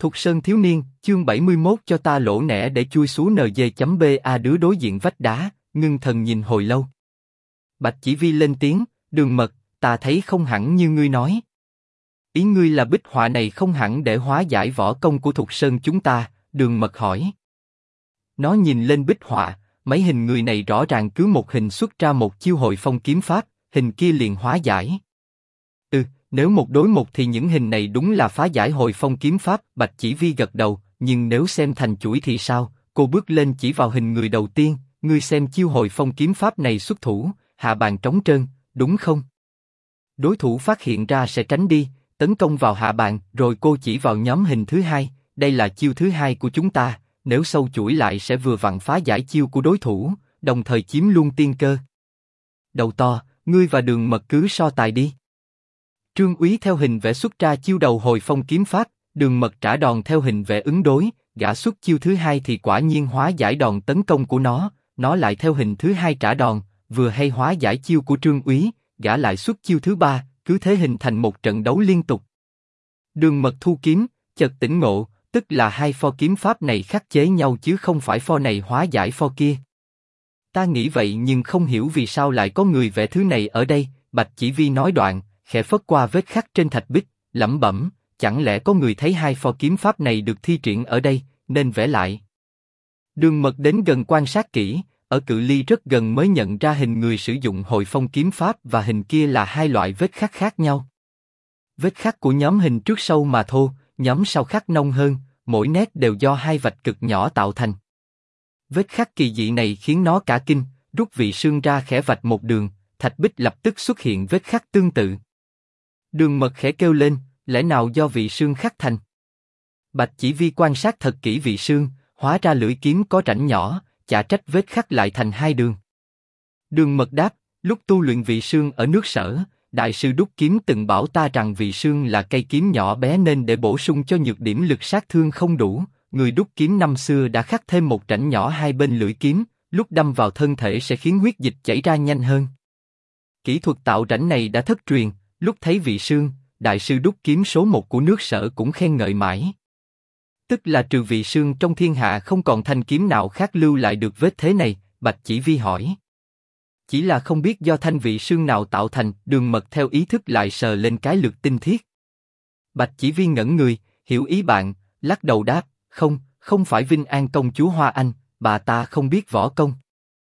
Thục Sơn thiếu niên, chương 71 cho ta lỗ nẻ để chui xuống NG.BA đứa đối diện vách đá, ngưng thần nhìn hồi lâu. Bạch Chỉ Vi lên tiếng, Đường Mật, ta thấy không hẳn như ngươi nói. Ý ngươi là bích họa này không hẳn để hóa giải võ công của Thục Sơn chúng ta, Đường Mật hỏi. Nó nhìn lên bích họa, mấy hình người này rõ ràng cứ một hình xuất ra một chiêu Hồi Phong kiếm pháp, hình kia liền hóa giải. Nếu một đối một thì những hình này đúng là phá giải Hồi Phong kiếm pháp, Bạch Chỉ Vi gật đầu, nhưng nếu xem thành chuỗi thì sao? Cô bước lên chỉ vào hình người đầu tiên, ngươi xem chiêu Hồi Phong kiếm pháp này xuất thủ, hạ bàn trống trơn, đúng không? Đối thủ phát hiện ra sẽ tránh đi, tấn công vào hạ bàn, rồi cô chỉ vào nhóm hình thứ hai, đây là chiêu thứ hai của chúng ta, nếu sâu chuỗi lại sẽ vừa vặn phá giải chiêu của đối thủ, đồng thời chiếm luôn tiên cơ. Đầu to, ngươi và Đường Mật cứ so tài đi. Trương Úy theo hình vẽ xuất ra chiêu đầu Hồi Phong kiếm pháp, Đường Mật trả đòn theo hình vẽ ứng đối, gã xuất chiêu thứ hai thì quả nhiên hóa giải đòn tấn công của nó lại theo hình thứ hai trả đòn, vừa hay hóa giải chiêu của Trương Úy, gã lại xuất chiêu thứ ba, cứ thế hình thành một trận đấu liên tục. Đường Mật thu kiếm, chợt tỉnh ngộ, tức là hai pho kiếm pháp này khắc chế nhau chứ không phải pho này hóa giải pho kia. Ta nghĩ vậy nhưng không hiểu vì sao lại có người vẽ thứ này ở đây, Bạch Chỉ Vi nói đoạn, khẽ phất qua vết khắc trên thạch bích, lẩm bẩm, chẳng lẽ có người thấy hai pho kiếm pháp này được thi triển ở đây, nên vẽ lại. Đường Mật đến gần quan sát kỹ, ở cự ly rất gần mới nhận ra hình người sử dụng Hồi Phong kiếm pháp và hình kia là hai loại vết khắc khác nhau. Vết khắc của nhóm hình trước sâu mà thô, nhóm sau khắc nông hơn, mỗi nét đều do hai vạch cực nhỏ tạo thành. Vết khắc kỳ dị này khiến nó cả kinh, rút vị xương ra khẽ vạch một đường, thạch bích lập tức xuất hiện vết khắc tương tự. Đường Mật khẽ kêu lên, lẽ nào do vị xương khắc thành? Bạch Chỉ Vi quan sát thật kỹ vị xương, hóa ra lưỡi kiếm có rãnh nhỏ, chả trách vết khắc lại thành hai đường. Đường Mật đáp, lúc tu luyện vị xương ở nước Sở, đại sư đúc kiếm từng bảo ta rằng vị xương là cây kiếm nhỏ bé nên để bổ sung cho nhược điểm lực sát thương không đủ, người đúc kiếm năm xưa đã khắc thêm một rãnh nhỏ hai bên lưỡi kiếm, lúc đâm vào thân thể sẽ khiến huyết dịch chảy ra nhanh hơn. Kỹ thuật tạo rãnh này đã thất truyền, lúc thấy vị xương, đại sư đúc kiếm số 1 của nước Sở cũng khen ngợi mãi. Tức là trừ vị xương trong thiên hạ không còn thanh kiếm nào khác lưu lại được vết thế này, Bạch Chỉ Vi hỏi. Chỉ là không biết do thanh vị xương nào tạo thành, Đường Mật theo ý thức lại sờ lên cái lược tinh thiết. Bạch Chỉ Vi ngẩn người, hiểu ý bạn, lắc đầu đáp, không phải Vinh An công chúa Hoa Anh, bà ta không biết võ công.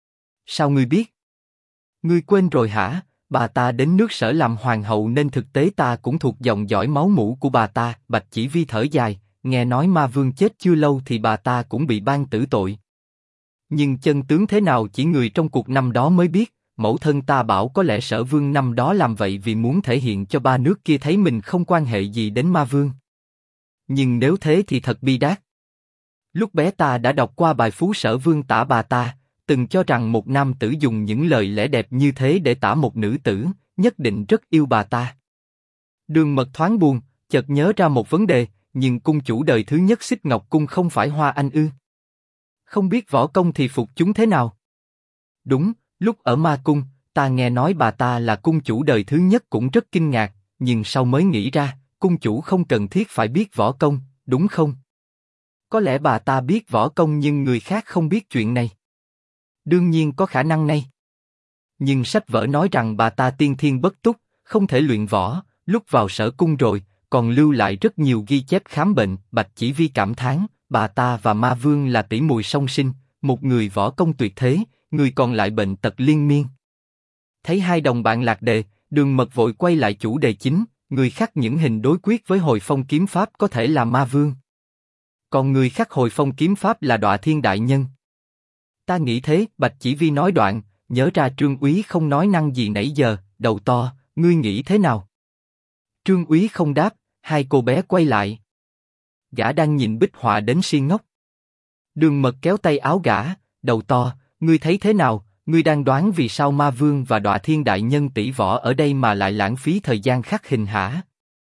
Sao ngươi biết? Ngươi quên rồi hả? Bà ta đến nước Sở làm hoàng hậu nên thực tế ta cũng thuộc dòng dõi máu mủ của bà ta. Bạch Chỉ Vi thở dài, nghe nói Ma Vương chết chưa lâu thì bà ta cũng bị ban tử tội. Nhưng chân tướng thế nào chỉ người trong cuộc năm đó mới biết. Mẫu thân ta bảo có lẽ Sở Vương năm đó làm vậy vì muốn thể hiện cho ba nước kia thấy mình không quan hệ gì đến Ma Vương. Nhưng nếu thế thì thật bi đát. Lúc bé ta đã đọc qua bài Phú Sở Vương tả bà ta, từng cho rằng một nam tử dùng những lời lẽ đẹp như thế để tả một nữ tử, nhất định rất yêu bà ta. Đường Mật thoáng buồn, chợt nhớ ra một vấn đề, nhưng cung chủ đời thứ nhất Xích Ngọc Cung không phải Hoa Anh ư? Không biết võ công thì phục chúng thế nào? Đúng, lúc ở Ma Cung, ta nghe nói bà ta là cung chủ đời thứ nhất cũng rất kinh ngạc, nhưng sau mới nghĩ ra, cung chủ không cần thiết phải biết võ công, đúng không? Có lẽ bà ta biết võ công nhưng người khác không biết chuyện này. Đương nhiên có khả năng này. Nhưng sách vở nói rằng bà ta tiên thiên bất túc, không thể luyện võ, lúc vào Sở Cung rồi, còn lưu lại rất nhiều ghi chép khám bệnh. Bạch Chỉ Vi cảm thán, bà ta và Ma Vương là tỷ muội song sinh, một người võ công tuyệt thế, người còn lại bệnh tật liên miên. Thấy hai đồng bạn lạc đề, Đường Mật vội quay lại chủ đề chính, người khắc những hình đối quyết với Hồi Phong kiếm pháp có thể là Ma Vương. Còn người khắc Hồi Phong kiếm pháp là Đọa Thiên đại nhân. Ta nghĩ thế, Bạch Chỉ Vi nói đoạn, nhớ ra Trương Úy không nói năng gì nãy giờ, đầu to, ngươi nghĩ thế nào? Trương Úy không đáp, hai cô bé quay lại. Gã đang nhìn bích họa đến si ngốc. Đường Mật kéo tay áo gã, đầu to, ngươi thấy thế nào? Ngươi đang đoán vì sao Ma Vương và Đọa Thiên đại nhân tỷ võ ở đây mà lại lãng phí thời gian khắc hình hả?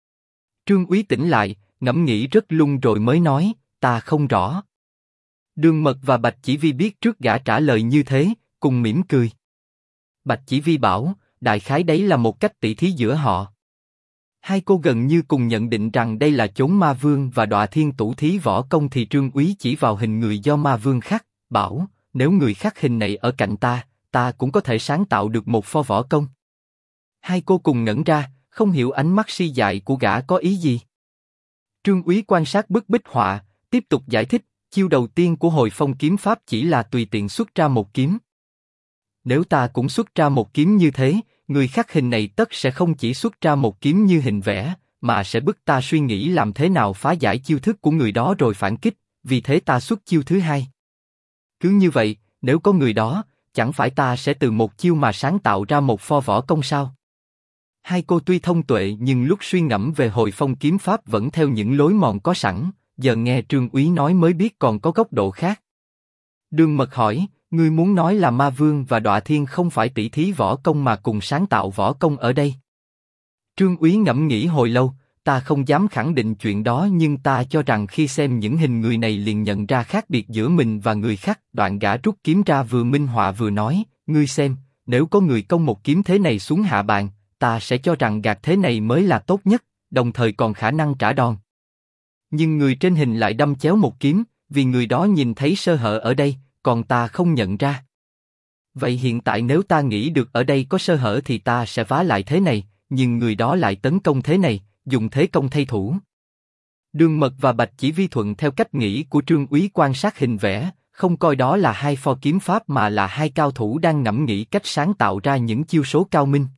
Trương Úy tỉnh lại, ngẫm nghĩ rất lung rồi mới nói, ta không rõ. Đường Mật và Bạch Chỉ Vi biết trước gã trả lời như thế, cùng mỉm cười. Bạch Chỉ Vi bảo, đại khái đấy là một cách tỉ thí giữa họ. Hai cô gần như cùng nhận định rằng đây là chốn ma vương và Đọa Thiên tủ thí võ công thì Trương Úy chỉ vào hình người do ma vương khắc, bảo, nếu người khắc hình này ở cạnh ta cũng có thể sáng tạo được một pho võ công. Hai cô cùng ngẩn ra, không hiểu ánh mắt si dại của gã có ý gì. Trương Úy quan sát bức bích họa, tiếp tục giải thích, chiêu đầu tiên của hồi phong kiếm pháp chỉ là tùy tiện xuất ra một kiếm. Nếu ta cũng xuất ra một kiếm như thế, người khắc hình này tất sẽ không chỉ xuất ra một kiếm như hình vẽ, mà sẽ bức ta suy nghĩ làm thế nào phá giải chiêu thức của người đó rồi phản kích, vì thế ta xuất chiêu thứ hai. Cứ như vậy, nếu có người đó, chẳng phải ta sẽ từ một chiêu mà sáng tạo ra một pho võ công sao? Hai cô tuy thông tuệ nhưng lúc suy ngẫm về hồi phong kiếm pháp vẫn theo những lối mòn có sẵn, giờ nghe Trương Úy nói mới biết còn có góc độ khác. Đường Mật hỏi, ngươi muốn nói là Ma Vương và Đọa Thiên không phải tỷ thí võ công mà cùng sáng tạo võ công ở đây? Trương Úy ngẫm nghĩ hồi lâu, ta không dám khẳng định chuyện đó nhưng ta cho rằng khi xem những hình người này liền nhận ra khác biệt giữa mình và người khác. Đoạn gã rút kiếm ra vừa minh họa vừa nói, ngươi xem, nếu có người công một kiếm thế này xuống hạ bàn, ta sẽ cho rằng gạt thế này mới là tốt nhất, đồng thời còn khả năng trả đòn. Nhưng người trên hình lại đâm chéo một kiếm, vì người đó nhìn thấy sơ hở ở đây, còn ta không nhận ra. Vậy hiện tại nếu ta nghĩ được ở đây có sơ hở thì ta sẽ phá lại thế này, nhưng người đó lại tấn công thế này, dùng thế công thay thủ. Đường Mật và Bạch Chỉ Vi thuận theo cách nghĩ của Trương Úy quan sát hình vẽ, không coi đó là hai pho kiếm pháp mà là hai cao thủ đang ngẫm nghĩ cách sáng tạo ra những chiêu số cao minh.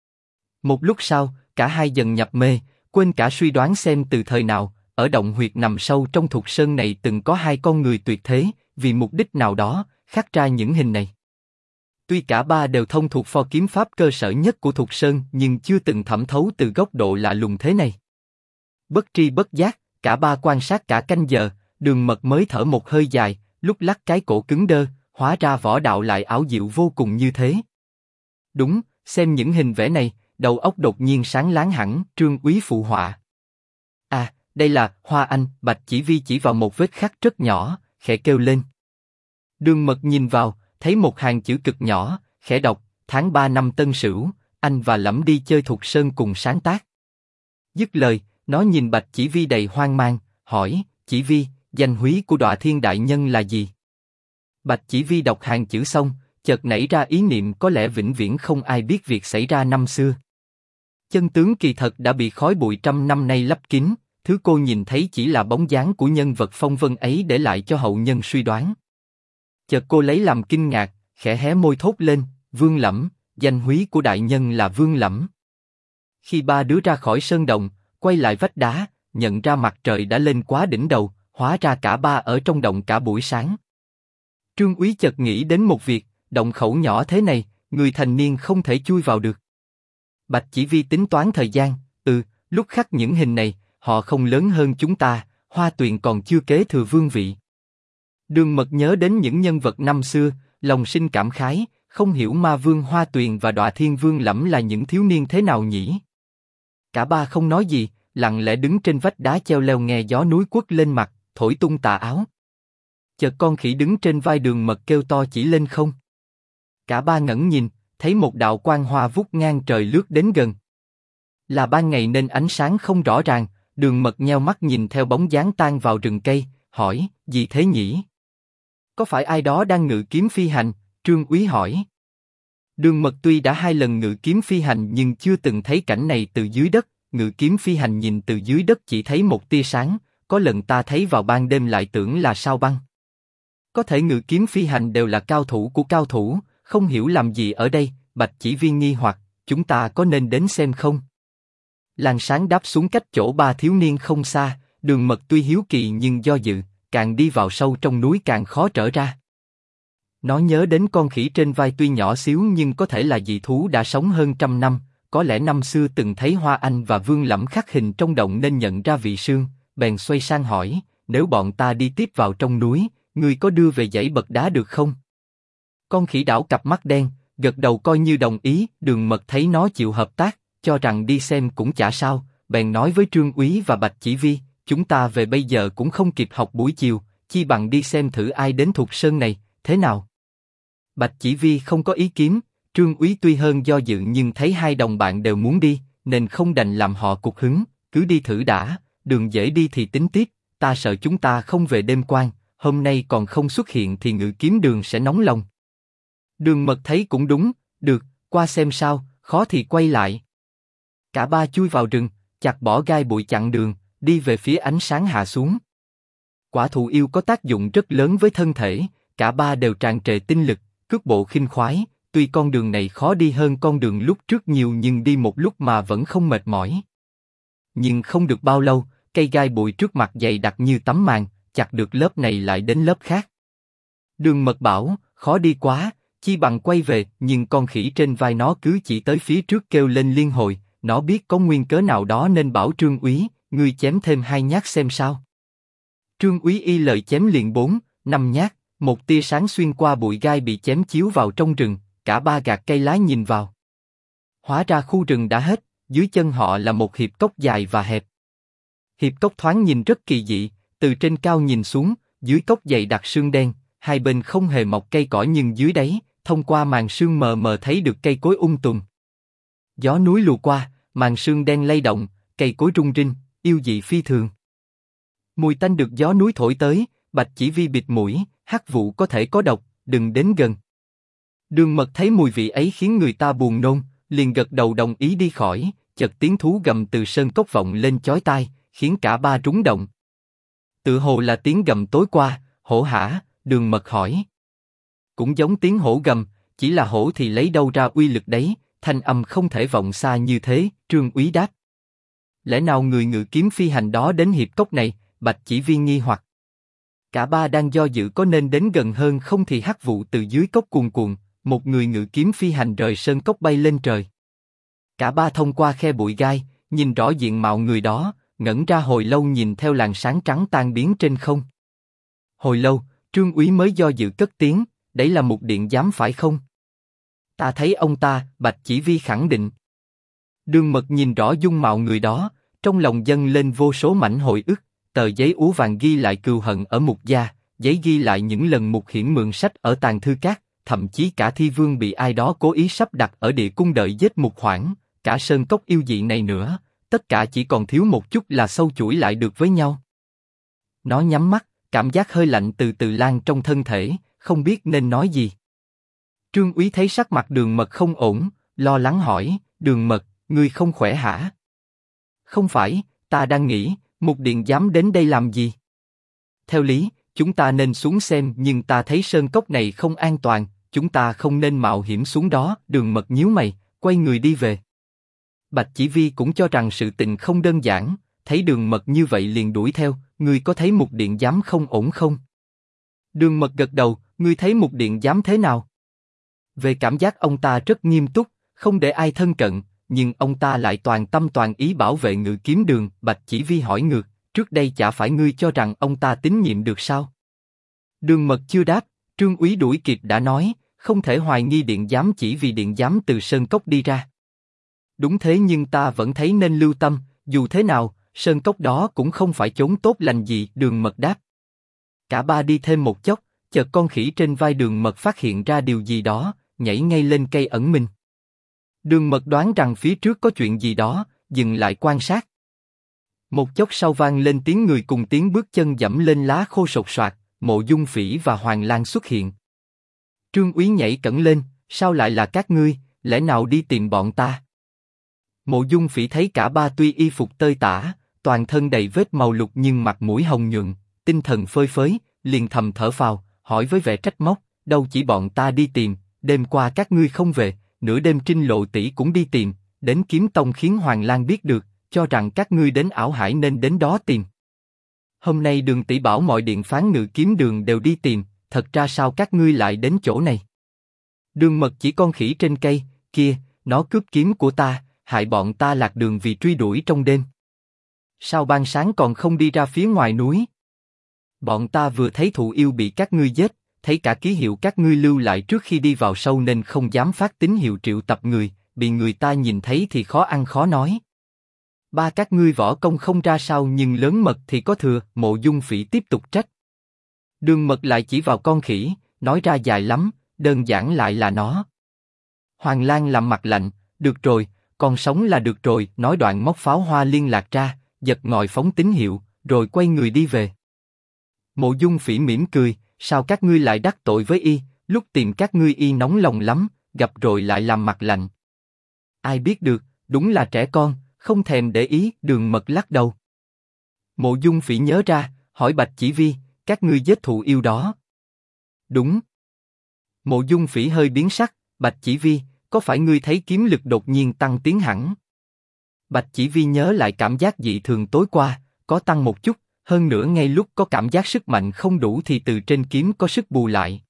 Một lúc sau, cả hai dần nhập mê, quên cả suy đoán xem từ thời nào, ở động huyệt nằm sâu trong Thục Sơn này từng có hai con người tuyệt thế, vì mục đích nào đó, khắc ra những hình này. Tuy cả ba đều thông thuộc pho kiếm pháp cơ sở nhất của Thục Sơn nhưng chưa từng thẩm thấu từ góc độ lạ lùng thế này. Bất tri bất giác, cả ba quan sát cả canh giờ, Đường Mật mới thở một hơi dài, lúc lắc cái cổ cứng đơ, hóa ra võ đạo lại ảo diệu vô cùng như thế. Đúng, xem những hình vẽ này, đầu óc đột nhiên sáng láng hẳn. Trương Úy phụ họa. À, đây là Hoa Anh. Bạch Chỉ Vi chỉ vào một vết khắc rất nhỏ, khẽ kêu lên. Đường Mật nhìn vào, thấy một hàng chữ cực nhỏ, khẽ đọc, tháng 3 năm Tân Sửu, anh và Lẫm đi chơi Thục Sơn cùng sáng tác. Dứt lời, nó nhìn Bạch Chỉ Vi đầy hoang mang, hỏi, Chỉ Vi, danh húy của Đọa Thiên đại nhân là gì? Bạch Chỉ Vi đọc hàng chữ xong, chợt nảy ra ý niệm có lẽ vĩnh viễn không ai biết việc xảy ra năm xưa. Chân tướng kỳ thật đã bị khói bụi trăm năm nay lấp kín, thứ cô nhìn thấy chỉ là bóng dáng của nhân vật phong vân ấy để lại cho hậu nhân suy đoán. Chợt cô lấy làm kinh ngạc, khẽ hé môi thốt lên, Vương Lẫm, danh húy của đại nhân là Vương Lẫm. Khi ba đứa ra khỏi sơn động, quay lại vách đá, nhận ra mặt trời đã lên quá đỉnh đầu, hóa ra cả ba ở trong động cả buổi sáng. Trương Úy chợt nghĩ đến một việc, động khẩu nhỏ thế này, người thành niên không thể chui vào được. Bạch Chỉ Vi tính toán thời gian, lúc khắc những hình này, họ không lớn hơn chúng ta, Hoa Tuyền còn chưa kế thừa vương vị. Đường Mật nhớ đến những nhân vật năm xưa, lòng sinh cảm khái, không hiểu Ma Vương Hoa Tuyền và Đọa Thiên Vương Lẫm là những thiếu niên thế nào nhỉ? Cả ba không nói gì, lặng lẽ đứng trên vách đá treo leo nghe gió núi quất lên mặt, thổi tung tà áo. Chợt con khỉ đứng trên vai Đường Mật kêu to chỉ lên không. Cả ba ngẩng nhìn, thấy một đạo quang hoa vút ngang trời lướt đến gần. Là ban ngày nên ánh sáng không rõ ràng, Đường Mật nheo mắt nhìn theo bóng dáng tan vào rừng cây, hỏi, gì thế nhỉ? Có phải ai đó đang ngự kiếm phi hành? Trương Úy hỏi. Đường Mật tuy đã 2 lần ngự kiếm phi hành nhưng chưa từng thấy cảnh này từ dưới đất, ngự kiếm phi hành nhìn từ dưới đất chỉ thấy một tia sáng, có lần ta thấy vào ban đêm lại tưởng là sao băng. Có thể ngự kiếm phi hành đều là cao thủ của cao thủ, không hiểu làm gì ở đây. Bạch Chỉ Vi nghi hoặc, chúng ta có nên đến xem không? Làn sáng đáp xuống cách chỗ ba thiếu niên không xa, Đường Mật tuy hiếu kỳ nhưng do dự, càng đi vào sâu trong núi càng khó trở ra. Nó nhớ đến con khỉ trên vai tuy nhỏ xíu nhưng có thể là dị thú đã sống hơn 100 năm, có lẽ năm xưa từng thấy Hoa Anh và Vương Lẫm khắc hình trong động nên nhận ra vị sương, bèn xoay sang hỏi, nếu bọn ta đi tiếp vào trong núi, ngươi có đưa về dãy bậc đá được không? Con khỉ đảo cặp mắt đen, gật đầu coi như đồng ý. Đường Mật thấy nó chịu hợp tác, cho rằng đi xem cũng chả sao, bèn nói với Trương Úy và Bạch Chỉ Vi, chúng ta về bây giờ cũng không kịp học buổi chiều, chi bằng đi xem thử ai đến Thục Sơn này, thế nào? Bạch Chỉ Vi không có ý kiến, Trương Úy tuy hơn do dự nhưng thấy hai đồng bạn đều muốn đi, nên không đành làm họ cục hứng, cứ đi thử đã, đường dễ đi thì tính tiếp, ta sợ chúng ta không về đêm quan, hôm nay còn không xuất hiện thì Ngự Kiếm Đường sẽ nóng lòng. Đường Mật thấy cũng đúng, được, qua xem sao, khó thì quay lại. Cả ba chui vào rừng, chặt bỏ gai bụi chặn đường, đi về phía ánh sáng hạ xuống. Quả thụ yêu có tác dụng rất lớn với thân thể, cả ba đều tràn trề tinh lực, cước bộ khinh khoái, tuy con đường này khó đi hơn con đường lúc trước nhiều nhưng đi một lúc mà vẫn không mệt mỏi. Nhưng không được bao lâu, cây gai bụi trước mặt dày đặc như tấm màn, chặt được lớp này lại đến lớp khác. Đường Mật bảo, khó đi quá, chi bằng quay về, nhưng con khỉ trên vai nó cứ chỉ tới phía trước kêu lên liên hồi, nó biết có nguyên cớ nào đó nên bảo Trương Úy, ngươi chém thêm 2 nhát xem sao. Trương Úy y lời chém liền 4, 5 nhát, một tia sáng xuyên qua bụi gai bị chém chiếu vào trong rừng, cả ba gạt cây lá nhìn vào. Hóa ra khu rừng đã hết, dưới chân họ là một hiệp cốc dài và hẹp. Hiệp cốc thoáng nhìn rất kỳ dị, từ trên cao nhìn xuống, dưới cốc dày đặc sương đen, hai bên không hề mọc cây cỏ nhưng dưới đáy, thông qua màn sương mờ mờ thấy được cây cối tùm. Gió núi lùa qua, màn sương đen lay động, cây cối rung rinh, yêu dị phi thường. Mùi tanh được gió núi thổi tới, Bạch Chỉ Vi bịt mũi, hắc vụ có thể có độc, đừng đến gần. Đường Mật thấy mùi vị ấy khiến người ta buồn nôn, liền gật đầu đồng ý đi khỏi, chợt tiếng thú gầm từ sơn cốc vọng lên chói tai, khiến cả ba rúng động. Tự hồ là tiếng gầm tối qua, hổ hả, Đường Mật hỏi. Cũng giống tiếng hổ gầm, chỉ là hổ thì lấy đâu ra uy lực đấy, thanh âm không thể vọng xa như thế, Trương Úy đáp. Lẽ nào người ngự kiếm phi hành đó đến hiệp cốc này, Bạch Chỉ Vi nghi hoặc. Cả ba đang do dự có nên đến gần hơn không thì hắc vụ từ dưới cốc cuồn cuộn, một người ngự kiếm phi hành rời sơn cốc bay lên trời. Cả ba thông qua khe bụi gai, nhìn rõ diện mạo người đó, ngẩn ra hồi lâu nhìn theo làn sáng trắng tan biến trên không. Hồi lâu, Trương Úy mới do dự cất tiếng, đấy là Mục Điện Giám phải không? Ta thấy ông ta, Bạch Chỉ Vi khẳng định. Đường Mật nhìn rõ dung mạo người đó, trong lòng dâng lên vô số mảnh hồi ức, tờ giấy úa vàng ghi lại cừu hận ở Mục gia, giấy ghi lại những lần Mục Hiển mượn sách ở Tàng Thư Các, thậm chí cả Thi Vương bị ai đó cố ý sắp đặt ở địa cung đợi giết Mục Hoảng, cả sơn cốc yêu dị này nữa, tất cả chỉ còn thiếu một chút là sâu chuỗi lại được với nhau. Nó nhắm mắt, cảm giác hơi lạnh từ từ lan trong thân thể, không biết nên nói gì. Trương Úy thấy sắc mặt Đường Mật không ổn, lo lắng hỏi, Đường Mật, ngươi không khỏe hả? Không phải, ta đang nghĩ, Mục Điện Giám đến đây làm gì? Theo lý, chúng ta nên xuống xem nhưng ta thấy sơn cốc này không an toàn, chúng ta không nên mạo hiểm xuống đó. Đường Mật nhíu mày, quay người đi về. Bạch Chỉ Vi cũng cho rằng sự tình không đơn giản, thấy Đường Mật như vậy liền đuổi theo, ngươi có thấy Mục Điện Giám không ổn không? Đường Mật gật đầu, ngươi thấy Mục Điện Giám thế nào? Về cảm giác ông ta rất nghiêm túc, không để ai thân cận, nhưng ông ta lại toàn tâm toàn ý bảo vệ Ngự Kiếm Đường. Bạch Chỉ Vi hỏi ngược, trước đây chả phải ngươi cho rằng ông ta tín nhiệm được sao? Đường Mật chưa đáp, Trương Úy đuổi kịp đã nói, không thể hoài nghi Điện Giám chỉ vì Điện Giám từ sơn cốc đi ra. Đúng thế nhưng ta vẫn thấy nên lưu tâm, dù thế nào, sơn cốc đó cũng không phải chốn tốt lành gì. Đường Mật đáp. Cả ba đi thêm một chốc, chợt con khỉ trên vai Đường Mật phát hiện ra điều gì đó, nhảy ngay lên cây ẩn mình. Đường Mật đoán rằng phía trước có chuyện gì đó, dừng lại quan sát. Một chốc sau vang lên tiếng người cùng tiếng bước chân dẫm lên lá khô sột soạt, Mộ Dung Phỉ và Hoàng Lang xuất hiện. Trương Úy nhảy cẫng lên, sao lại là các ngươi, lẽ nào đi tìm bọn ta? Mộ Dung Phỉ thấy cả ba tuy y phục tơi tả, toàn thân đầy vết màu lục nhưng mặt mũi hồng nhuận, tinh thần phơi phới, liền thầm thở phào, hỏi với vẻ trách móc, đâu chỉ bọn ta đi tìm, đêm qua các ngươi không về, nửa đêm Trinh Lộ tỷ cũng đi tìm, đến Kiếm Tông khiến Hoàng Lang biết được, cho rằng các ngươi đến ảo hải nên đến đó tìm. Hôm nay Đường tỷ bảo mọi điện phán Ngự Kiếm Đường đều đi tìm, thật ra sao các ngươi lại đến chỗ này? Đường Mật chỉ con khỉ trên cây, kia, nó cướp kiếm của ta, hại bọn ta lạc đường vì truy đuổi trong đêm. Sao ban sáng còn không đi ra phía ngoài núi? Bọn ta vừa thấy thụ yêu bị các ngươi giết, thấy cả ký hiệu các ngươi lưu lại trước khi đi vào sâu nên không dám phát tín hiệu triệu tập người, bị người ta nhìn thấy thì khó ăn khó nói. Ba các ngươi võ công không ra sao nhưng lớn mật thì có thừa. Mộ Dung Phỉ tiếp tục trách. Đường Mật lại chỉ vào con khỉ, nói ra dài lắm, đơn giản lại là nó. Hoàng Lang làm mặt lạnh, được rồi, còn sống là được rồi, nói đoạn móc pháo hoa liên lạc ra, giật ngòi phóng tín hiệu, rồi quay người đi về. Mộ Dung Phỉ mỉm cười, sao các ngươi lại đắc tội với y, lúc tìm các ngươi y nóng lòng lắm, gặp rồi lại làm mặt lạnh. Ai biết được, đúng là trẻ con, không thèm để ý. Đường Mật lắc đầu. Mộ Dung Phỉ nhớ ra, hỏi Bạch Chỉ Vi, các ngươi giết thụ yêu đó. Đúng. Mộ Dung Phỉ hơi biến sắc, Bạch Chỉ Vi, có phải ngươi thấy kiếm lực đột nhiên tăng tiến hẳn? Bạch Chỉ Vi nhớ lại cảm giác dị thường tối qua, có tăng một chút, hơn nữa ngay lúc có cảm giác sức mạnh không đủ thì từ trên kiếm có sức bù lại.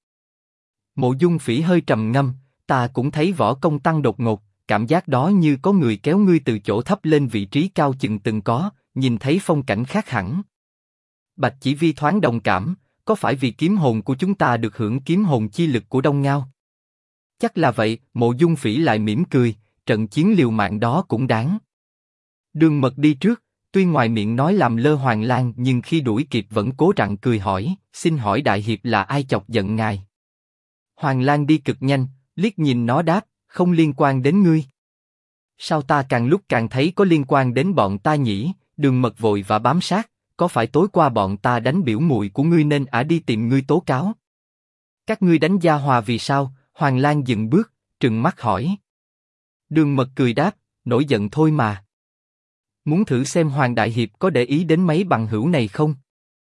Mộ Dung Phỉ hơi trầm ngâm, ta cũng thấy võ công tăng đột ngột, cảm giác đó như có người kéo ngươi từ chỗ thấp lên vị trí cao chừng từng có, nhìn thấy phong cảnh khác hẳn. Bạch Chỉ Vi thoáng đồng cảm, có phải vì kiếm hồn của chúng ta được hưởng kiếm hồn chi lực của Đông Ngao? Chắc là vậy. Mộ Dung Phỉ lại mỉm cười, trận chiến liều mạng đó cũng đáng. Đường Mật đi trước, tuy ngoài miệng nói làm lơ Hoàng Lang nhưng khi đuổi kịp vẫn cố rặn cười hỏi, xin hỏi đại hiệp là ai chọc giận ngài? Hoàng Lang đi cực nhanh, liếc nhìn nó đáp, không liên quan đến ngươi. Sao ta càng lúc càng thấy có liên quan đến bọn ta nhỉ? Đường Mật vội và bám sát, có phải tối qua bọn ta đánh biểu muội của ngươi nên ả đi tìm ngươi tố cáo? Các ngươi đánh Gia Hòa vì sao? Hoàng Lang dừng bước, trừng mắt hỏi. Đường Mật cười đáp, nổi giận thôi mà. Muốn thử xem Hoàng đại hiệp có để ý đến mấy bằng hữu này không?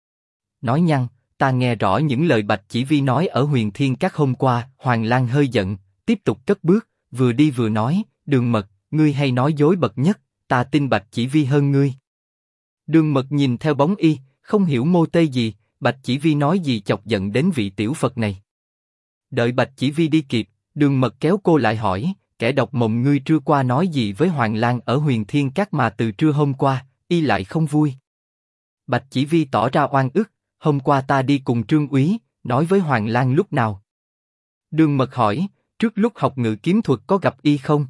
Nói nhăng, ta nghe rõ những lời Bạch Chỉ Vi nói ở Huyền Thiên Các hôm qua. Hoàng Lang hơi giận, tiếp tục cất bước, vừa đi vừa nói, Đường Mật, ngươi hay nói dối bậc nhất, ta tin Bạch Chỉ Vi hơn ngươi. Đường Mật nhìn theo bóng y, không hiểu mô tê gì, Bạch Chỉ Vi nói gì chọc giận đến vị tiểu Phật này. Đợi Bạch Chỉ Vi đi kịp, Đường Mật kéo cô lại hỏi, kẻ độc mộng ngươi trưa qua nói gì với Hoàng Lang ở Huyền Thiên Các mà từ trưa hôm qua, y lại không vui. Bạch Chỉ Vi tỏ ra oan ức, hôm qua ta đi cùng Trương Úy, nói với Hoàng Lang lúc nào? Đường Mật hỏi, trước lúc học ngự kiếm thuật có gặp y không?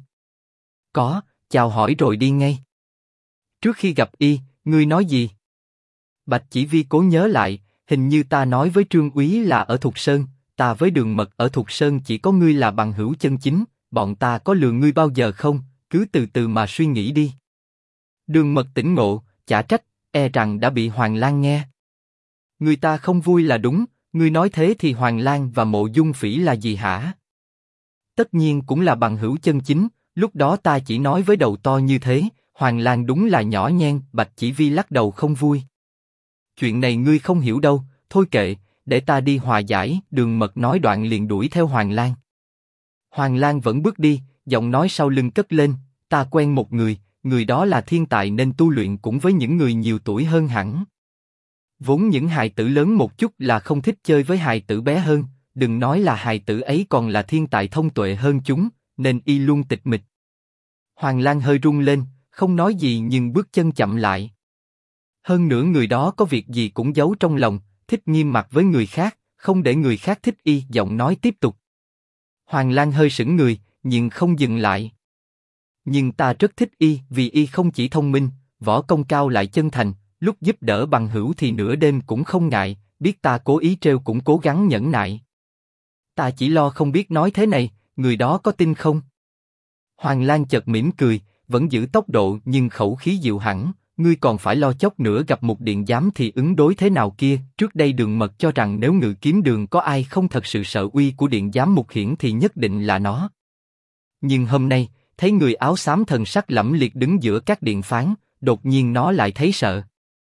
Có, chào hỏi rồi đi ngay. Trước khi gặp y, ngươi nói gì? Bạch Chỉ Vi cố nhớ lại, hình như ta nói với Trương Úy là ở Thục Sơn, ta với Đường Mật ở Thục Sơn chỉ có ngươi là bằng hữu chân chính, bọn ta có lừa ngươi bao giờ không? Cứ từ từ mà suy nghĩ đi. Đường Mật tỉnh ngộ, chả trách, e rằng đã bị Hoàng Lang nghe. Người ta không vui là đúng, ngươi nói thế thì Hoàng Lang và Mộ Dung Phỉ là gì hả? Tất nhiên cũng là bằng hữu chân chính, lúc đó ta chỉ nói với đầu to như thế, Hoàng Lang đúng là nhỏ nhen. Bạch Chỉ Vi lắc đầu không vui. Chuyện này ngươi không hiểu đâu, thôi kệ, để ta đi hòa giải. Đường Mật nói đoạn liền đuổi theo Hoàng Lang. Hoàng Lang vẫn bước đi, giọng nói sau lưng cất lên, ta quen một người, người đó là thiên tài nên tu luyện cũng với những người nhiều tuổi hơn hẳn. Vốn những hài tử lớn một chút là không thích chơi với hài tử bé hơn, đừng nói là hài tử ấy còn là thiên tài thông tuệ hơn chúng, nên y luôn tịch mịch. Hoàng Lang hơi run lên, không nói gì nhưng bước chân chậm lại. Hơn nữa người đó có việc gì cũng giấu trong lòng, thích nghiêm mặt với người khác, không để người khác thích y. Giọng nói tiếp tục. Hoàng Lang hơi sững người, nhưng không dừng lại. Nhưng ta rất thích y, vì y không chỉ thông minh, võ công cao lại chân thành, lúc giúp đỡ bằng hữu thì nửa đêm cũng không ngại, biết ta cố ý trêu cũng cố gắng nhẫn nại. Ta chỉ lo không biết nói thế này, người đó có tin không? Hoàng Lang chợt mỉm cười, vẫn giữ tốc độ nhưng khẩu khí dịu hẳn. Ngươi còn phải lo chốc nữa gặp một điện giám thì ứng đối thế nào kia. Trước đây Đường Mật cho rằng nếu Ngự Kiếm Đường có ai không thật sự sợ uy của điện giám Mục Hiển thì nhất định là nó. Nhưng hôm nay thấy người áo xám thần sắc lẫm liệt đứng giữa các điện phán, đột nhiên nó lại thấy sợ.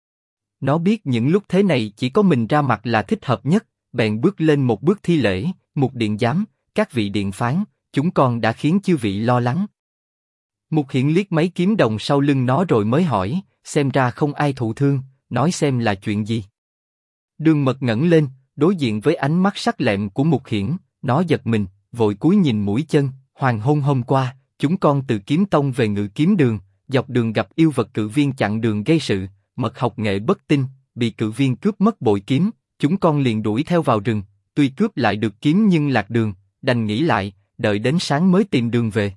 Nó biết những lúc thế này chỉ có mình ra mặt là thích hợp nhất, bèn bước lên một bước thi lễ. Mục điện giám, các vị điện phán, chúng con đã khiến chư vị lo lắng. Mục Hiển liếc mấy kiếm đồng sau lưng nó rồi mới hỏi, xem ra không ai thụ thương, nói xem là chuyện gì. Đường Mật ngẩng lên, đối diện với ánh mắt sắc lẹm của Mục Hiển, nó giật mình, vội cúi nhìn mũi chân. Hoàng hôn hôm qua, chúng con từ Kiếm Tông về Ngự Kiếm Đường, dọc đường gặp yêu vật cự viên chặn đường gây sự, mật học nghệ bất tinh, bị cự viên cướp mất bội kiếm, chúng con liền đuổi theo vào rừng, tuy cướp lại được kiếm nhưng lạc đường, đành nghỉ lại, đợi đến sáng mới tìm đường về.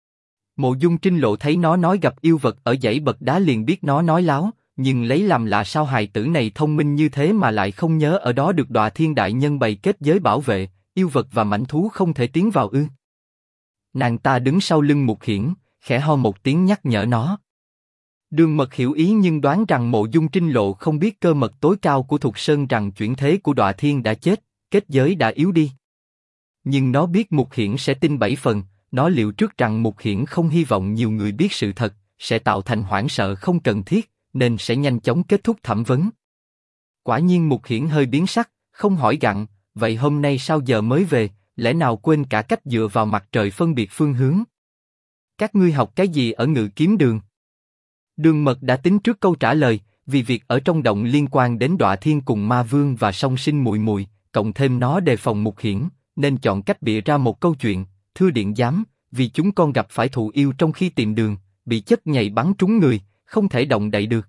Mộ Dung Trinh Lộ thấy nó nói gặp yêu vật ở dãy bậc đá liền biết nó nói láo, nhưng lấy làm lạ sao hài tử này thông minh như thế mà lại không nhớ ở đó được Đọa Thiên đại nhân bày kết giới bảo vệ, yêu vật và mãnh thú không thể tiến vào ư? Nàng ta đứng sau lưng Mục Hiển, khẽ ho một tiếng nhắc nhở nó. Đường Mật hiểu ý nhưng đoán rằng Mộ Dung Trinh Lộ không biết cơ mật tối cao của Thục Sơn, rằng chuyển thế của Đọa Thiên đã chết, kết giới đã yếu đi. Nhưng nó biết Mục Hiển sẽ tin 7 phần, nó liệu trước rằng Mục Hiển không hy vọng nhiều người biết sự thật, sẽ tạo thành hoảng sợ không cần thiết, nên sẽ nhanh chóng kết thúc thẩm vấn. Quả nhiên Mục Hiển hơi biến sắc, không hỏi gặng, vậy hôm nay sao giờ mới về, lẽ nào quên cả cách dựa vào mặt trời phân biệt phương hướng? Các ngươi học cái gì ở Ngự Kiếm Đường? Đường Mật đã tính trước câu trả lời, vì việc ở trong động liên quan đến Đọa Thiên cùng Ma Vương và Song Sinh Muội Muội, cộng thêm nó đề phòng Mục Hiển, nên chọn cách bịa ra một câu chuyện. Thưa điện giám, vì chúng con gặp phải thụ yêu trong khi tìm đường, bị chất nhầy bắn trúng người, không thể động đậy được.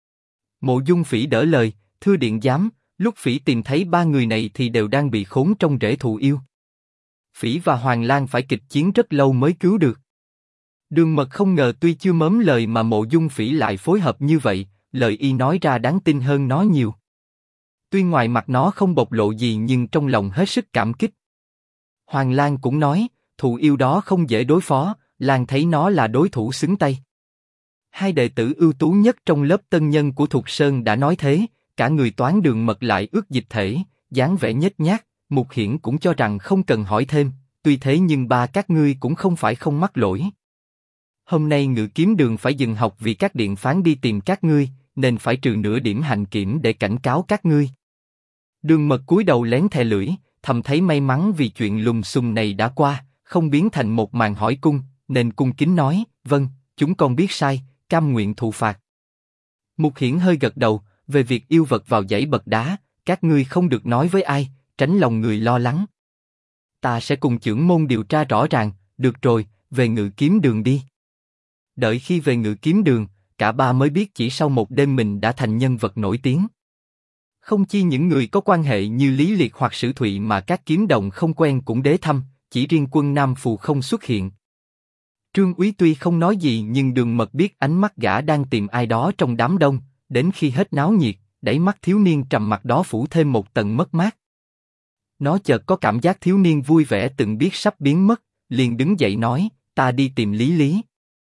Mộ Dung Phỉ đỡ lời, thưa điện giám, lúc Phỉ tìm thấy 3 người này thì đều đang bị khốn trong rễ thụ yêu. Phỉ và Hoàng Lang phải kịch chiến rất lâu mới cứu được. Đường Mật không ngờ tuy chưa mớm lời mà Mộ Dung Phỉ lại phối hợp như vậy, lời y nói ra đáng tin hơn nó nhiều. Tuy ngoài mặt nó không bộc lộ gì nhưng trong lòng hết sức cảm kích. Hoàng Lang cũng nói, thụ yêu đó không dễ đối phó, Lang thấy nó là đối thủ xứng tay. Hai đệ tử ưu tú nhất trong lớp tân nhân của Thục Sơn đã nói thế, cả người toán Đường Mật lại ước dịch thể, dáng vẻ nhếch nhác, Mục Hiển cũng cho rằng không cần hỏi thêm, tuy thế nhưng ba các ngươi cũng không phải không mắc lỗi. Hôm nay Ngự Kiếm Đường phải dừng học vì các điện phán đi tìm các ngươi, nên phải trừ nửa điểm hành kiểm để cảnh cáo các ngươi. Đường Mật cúi đầu lén thè lưỡi, thầm thấy may mắn vì chuyện lùm xùm này đã qua, không biến thành một màn hỏi cung, nên cung kính nói, vâng, chúng con biết sai, cam nguyện thụ phạt. Mục Hiển hơi gật đầu, về việc yêu vật vào dãy bậc đá, các ngươi không được nói với ai, tránh lòng người lo lắng. Ta sẽ cùng chưởng môn điều tra rõ ràng, được rồi, về Ngự Kiếm Đường đi. Đợi khi về Ngự Kiếm Đường, cả ba mới biết chỉ sau một đêm mình đã thành nhân vật nổi tiếng. Không chi những người có quan hệ như Lý Liệt hoặc Sử Thụy mà các kiếm đồng không quen cũng đế thăm, chỉ riêng Quân Nam Phù không xuất hiện. Trương Úy tuy không nói gì nhưng Đường Mật biết ánh mắt gã đang tìm ai đó trong đám đông, đến khi hết náo nhiệt, đáy mắt thiếu niên trầm mặc đó phủ thêm một tầng mất mát. Nó chợt có cảm giác thiếu niên vui vẻ từng biết sắp biến mất, liền đứng dậy nói, ta đi tìm Lý Lý.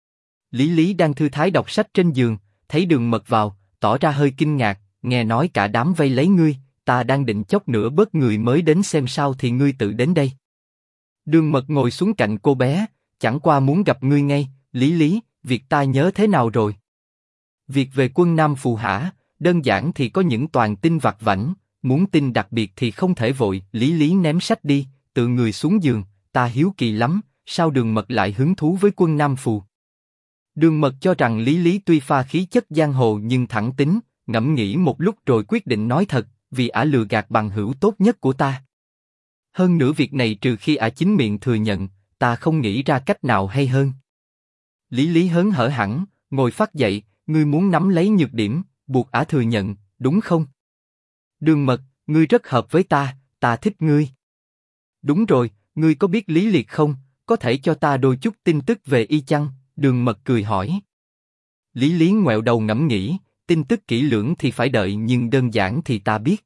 Lý Lý đang thư thái đọc sách trên giường, thấy Đường Mật vào, tỏ ra hơi kinh ngạc, nghe nói cả đám vây lấy ngươi, ta đang định chốc nữa bớt người mới đến xem sao thì ngươi tự đến đây. Đường Mật ngồi xuống cạnh cô bé, chẳng qua muốn gặp ngươi ngay, Lý Lý, việc ta nhớ thế nào rồi? Việc về Quân Nam Phù hả, đơn giản thì có những toàn tin vặt vãnh, muốn tin đặc biệt thì không thể vội. Lý Lý ném sách đi, tự người xuống giường, ta hiếu kỳ lắm, sao Đường Mật lại hứng thú với Quân Nam Phù? Đường Mật cho rằng Lý Lý tuy pha khí chất giang hồ nhưng thẳng tính, ngẫm nghĩ một lúc rồi quyết định nói thật, vì ả lừa gạt bằng hữu tốt nhất của ta. Hơn nữa việc này trừ khi ả chính miệng thừa nhận, ta không nghĩ ra cách nào hay hơn. Lý Lý hớn hở hẳn, ngồi phắt dậy, ngươi muốn nắm lấy nhược điểm, buộc ả thừa nhận, đúng không? Đường Mật, ngươi rất hợp với ta, ta thích ngươi. Đúng rồi, ngươi có biết Lý Liệt không, có thể cho ta đôi chút tin tức về y chăng? Đường Mật cười hỏi. Lý Lý ngoẹo đầu ngẫm nghĩ, tin tức kỹ lưỡng thì phải đợi nhưng đơn giản thì ta biết.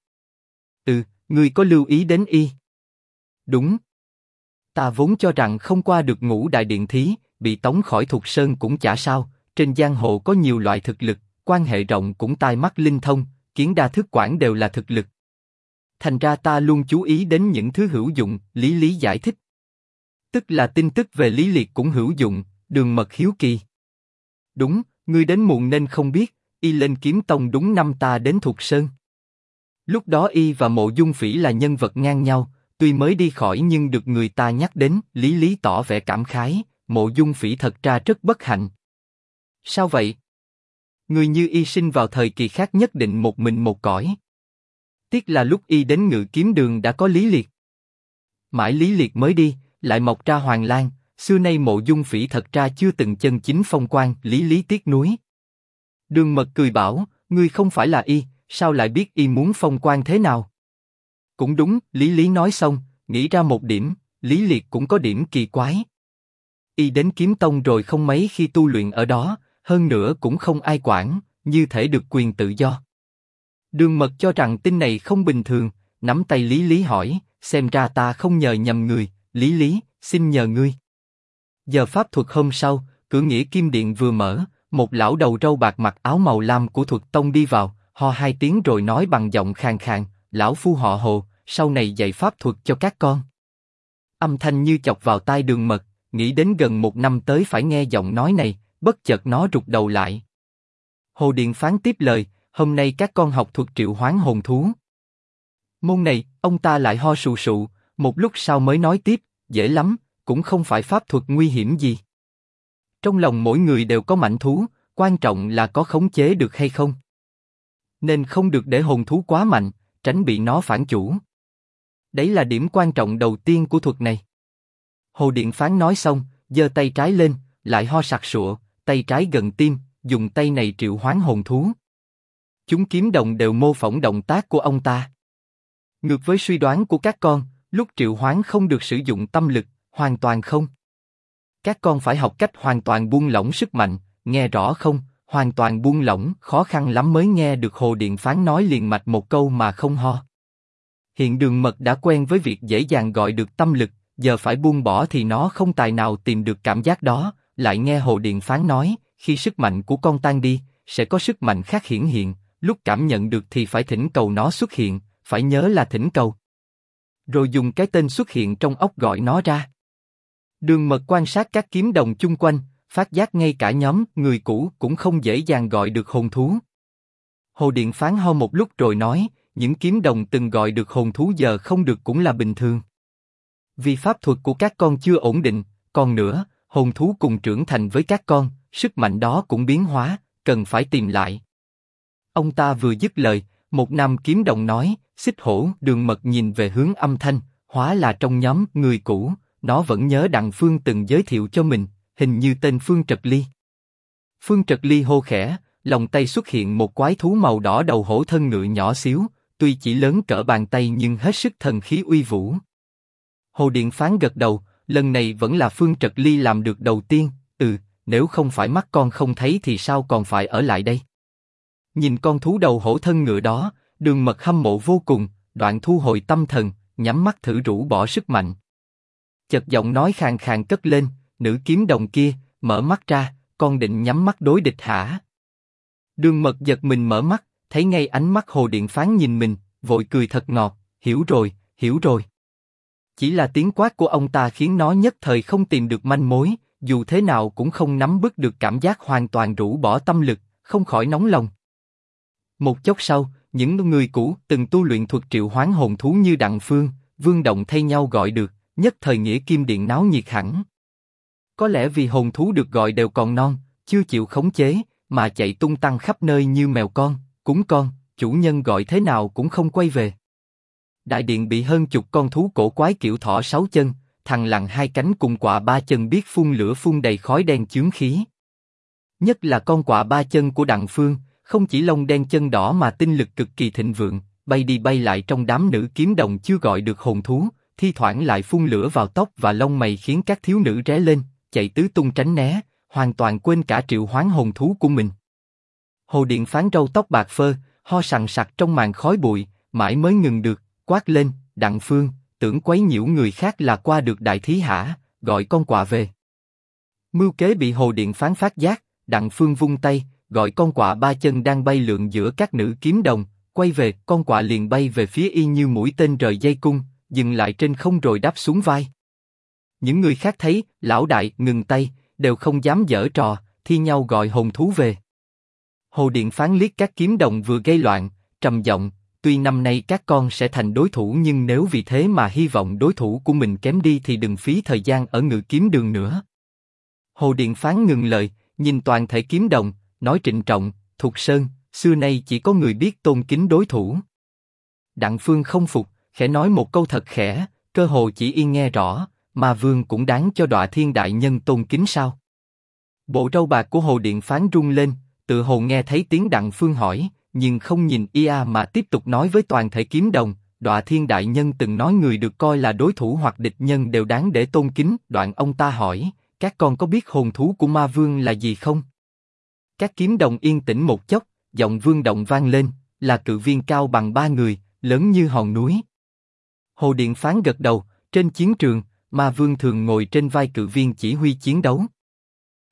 Ngươi có lưu ý đến y? Đúng. Ta vốn cho rằng không qua được Ngũ Đại Điện Thí, bị tống khỏi Thục Sơn cũng chả sao, trên giang hồ có nhiều loại thực lực, quan hệ rộng cũng tai mắt linh thông, kiến đa thức quản đều là thực lực. Thành ra ta luôn chú ý đến những thứ hữu dụng, Lý Lý giải thích. Tức là tin tức về Lý Liệt cũng hữu dụng, Đường Mật hiếu kỳ. Đúng, ngươi đến muộn nên không biết, y lên kiếm tông đúng năm ta đến Thục Sơn. Lúc đó y và Mộ Dung Phỉ là nhân vật ngang nhau, tuy mới đi khỏi nhưng được người ta nhắc đến. Lý Lý tỏ vẻ cảm khái, Mộ Dung Phỉ thật ra rất bất hạnh. Sao vậy? Người như y sinh vào thời kỳ khác nhất định một mình một cõi. Tiếc là lúc y đến Ngự Kiếm Đường đã có Lý Liệt. Mãi Lý Liệt mới đi, lại mọc ra Hoàng Lang. Xưa nay Mộ Dung Phỉ thật ra chưa từng chân chính phong quang. Lý Lý tiếc nuối. Đường Mật cười bảo, ngươi không phải là y, sao lại biết y muốn phong quang thế nào? Cũng đúng, Lý Lý nói xong, nghĩ ra một điểm, Lý Liệt cũng có điểm kỳ quái. Y đến kiếm tông rồi không mấy khi tu luyện ở đó, hơn nữa cũng không ai quản, như thể được quyền tự do. Đường Mật cho rằng tin này không bình thường, nắm tay Lý Lý hỏi, xem ra ta không nhờ nhầm người, Lý Lý, xin nhờ ngươi. Giờ pháp thuật hôm sau, cửa nghĩa kim điện vừa mở, một lão đầu râu bạc mặc áo màu lam của thuật tông đi vào, ho hai tiếng rồi nói bằng giọng khàn khàn, lão phu họ Hồ, sau này dạy pháp thuật cho các con. Âm thanh như chọc vào tai Đường Mật, nghĩ đến gần 1 năm tới phải nghe giọng nói này, bất chợt nó rụt đầu lại. Hồ Điện Phán tiếp lời, hôm nay các con học thuật triệu hoán hồn thú. Môn này, ông ta lại ho sù sụ, một lúc sau mới nói tiếp, dễ lắm, cũng không phải pháp thuật nguy hiểm gì. Trong lòng mỗi người đều có mãnh thú, quan trọng là có khống chế được hay không. Nên không được để hồn thú quá mạnh, tránh bị nó phản chủ. Đấy là điểm quan trọng đầu tiên của thuật này. Hồ Điện Phán nói xong, giơ tay trái lên, lại ho sặc sụa, tay trái gần tim, dùng tay này triệu hoán hồn thú. Chúng kiếm đồng đều mô phỏng động tác của ông ta. Ngược với suy đoán của các con, lúc triệu hoán không được sử dụng tâm lực, hoàn toàn không. Các con phải học cách hoàn toàn buông lỏng sức mạnh, nghe rõ không? Hoàn toàn buông lỏng, khó khăn lắm mới nghe được Hồ Điện Phán nói liền mạch một câu mà không ho. Hiện Đường Mật đã quen với việc dễ dàng gọi được tâm lực, giờ phải buông bỏ thì nó không tài nào tìm được cảm giác đó, lại nghe Hồ Điện Phán nói, khi sức mạnh của con tan đi, sẽ có sức mạnh khác hiển hiện, lúc cảm nhận được thì phải thỉnh cầu nó xuất hiện, phải nhớ là thỉnh cầu. Rồi dùng cái tên xuất hiện trong óc gọi nó ra. Đường Mật quan sát các kiếm đồng chung quanh, phát giác ngay cả nhóm người cũ cũng không dễ dàng gọi được hồn thú. Hồ Điện Phán ho một lúc rồi nói, những kiếm đồng từng gọi được hồn thú giờ không được cũng là bình thường. Vì pháp thuật của các con chưa ổn định, còn nữa, hồn thú cùng trưởng thành với các con, sức mạnh đó cũng biến hóa, cần phải tìm lại. Ông ta vừa dứt lời, một nam kiếm đồng nói, xích hổ. Đường Mật nhìn về hướng âm thanh, hóa là trong nhóm người cũ, nó vẫn nhớ Đặng Phương từng giới thiệu cho mình, hình như tên Phương Trật Ly. Phương Trật Ly hô khẽ, lòng tay xuất hiện một quái thú màu đỏ đầu hổ thân ngựa nhỏ xíu, tuy chỉ lớn cỡ bàn tay nhưng hết sức thần khí uy vũ. Hồ Điện Phán gật đầu, lần này vẫn là Phương Trật Ly làm được đầu tiên, nếu không phải mắt con không thấy thì sao còn phải ở lại đây. Nhìn con thú đầu hổ thân ngựa đó, Đường Mật hâm mộ vô cùng, đoạn thu hồi tâm thần, nhắm mắt thử rũ bỏ sức mạnh. Chợt giọng nói khàn khàn cất lên, nữ kiếm đồng kia, mở mắt ra, con định nhắm mắt đối địch hả? Đường Mật giật mình mở mắt, thấy ngay ánh mắt Hồ Điện Phán nhìn mình, vội cười thật ngọt, hiểu rồi, hiểu rồi. Chỉ là tiếng quát của ông ta khiến nó nhất thời không tìm được manh mối, dù thế nào cũng không nắm bắt được cảm giác hoàn toàn rũ bỏ tâm lực, không khỏi nóng lòng. Một chốc sau, những người cũ từng tu luyện thuật triệu hoán hồn thú như Đặng Phương, Vương Động thay nhau gọi được, nhất thời nghĩa kim điện náo nhiệt hẳn. Có lẽ vì hồn thú được gọi đều còn non, chưa chịu khống chế, mà chạy tung tăng khắp nơi như mèo con, cún con, chủ nhân gọi thế nào cũng không quay về. Đại điện bị hơn chục con thú cổ quái kiểu thỏ 6 chân, thằn lằn 2 cánh cùng quạ 3 chân biết phun lửa phun đầy khói đen chướng khí. Nhất là con quạ 3 chân của Đặng Phương, không chỉ lông đen chân đỏ mà tinh lực cực kỳ thịnh vượng, bay đi bay lại trong đám nữ kiếm đồng chưa gọi được hồn thú, thi thoảng lại phun lửa vào tóc và lông mày khiến các thiếu nữ ré lên, chạy tứ tung tránh né, hoàn toàn quên cả triệu hoán hồn thú của mình. Hồ Điện Phán râu tóc bạc phơ, ho sằng sặc trong màn khói bụi, mãi mới ngừng được, quát lên, Đặng Phương, tưởng quấy nhiễu người khác là qua được đại thí hả, gọi con quạ về. Mưu kế bị Hồ Điện Phán phát giác, Đặng Phương vung tay, gọi con quạ 3 chân đang bay lượn giữa các nữ kiếm đồng, quay về, con quạ liền bay về phía y như mũi tên rời dây cung, dừng lại trên không rồi đáp xuống vai. Những người khác thấy, lão đại ngừng tay, đều không dám giở trò, thi nhau gọi hồn thú về. Hồ Điện Phán liếc các kiếm đồng vừa gây loạn, trầm giọng, tuy năm nay các con sẽ thành đối thủ nhưng nếu vì thế mà hy vọng đối thủ của mình kém đi thì đừng phí thời gian ở Ngự Kiếm Đường nữa. Hồ Điện Phán ngừng lời, nhìn toàn thể kiếm đồng, nói trịnh trọng, Thục Sơn, xưa nay chỉ có người biết tôn kính đối thủ. Đặng Phương không phục, khẽ nói một câu thật khẽ, cơ hồ chỉ yên nghe rõ, mà Vương cũng đáng cho Đọa Thiên đại nhân tôn kính sao? Bộ râu bạc của Hồ Điện Phán rung lên, tự hồ nghe thấy tiếng Đặng Phương hỏi, nhưng không nhìn ia mà tiếp tục nói với toàn thể kiếm đồng, Đọa Thiên đại nhân từng nói người được coi là đối thủ hoặc địch nhân đều đáng để tôn kính. Đoạn ông ta hỏi, các con có biết hồn thú của Ma Vương là gì không? Các kiếm đồng yên tĩnh một chốc, giọng Vương Động vang lên, là cự viên cao bằng 3 người, lớn như hòn núi. Hồ Điện Phán gật đầu, trên chiến trường, Ma Vương thường ngồi trên vai cự viên chỉ huy chiến đấu.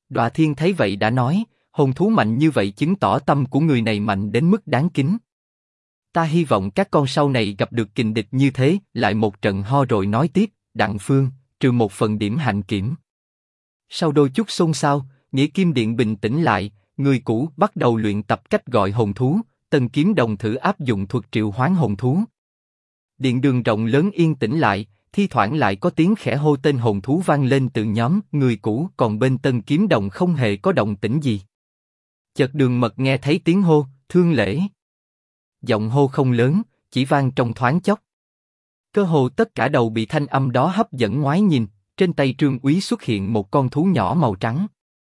Đoạ Thiên thấy vậy đã nói, hồn thú mạnh như vậy chứng tỏ tâm của người này mạnh đến mức đáng kính. Ta hy vọng các con sau này gặp được kình địch như thế. Lại một trận ho rồi nói tiếp, Đặng Phương, trừ một phần điểm hạnh kiểm. Sau đôi chút xôn xao, Nghĩa Kim Điện bình tĩnh lại, người cũ bắt đầu luyện tập cách gọi hồn thú, Tân Kiếm Đồng thử áp dụng thuật triệu hoán hồn thú. Điện đường rộng lớn yên tĩnh lại, thi thoảng lại có tiếng khẽ hô tên hồn thú vang lên từ nhóm người cũ, còn bên Tân Kiếm Đồng không hề có động tĩnh gì. Chợt Đường Mật nghe thấy tiếng hô, Thương Lễ. Giọng hô không lớn, chỉ vang trong thoáng chốc. Cơ hồ tất cả đầu bị thanh âm đó hấp dẫn ngoái nhìn, trên tay Trương Úy xuất hiện một con thú nhỏ màu trắng.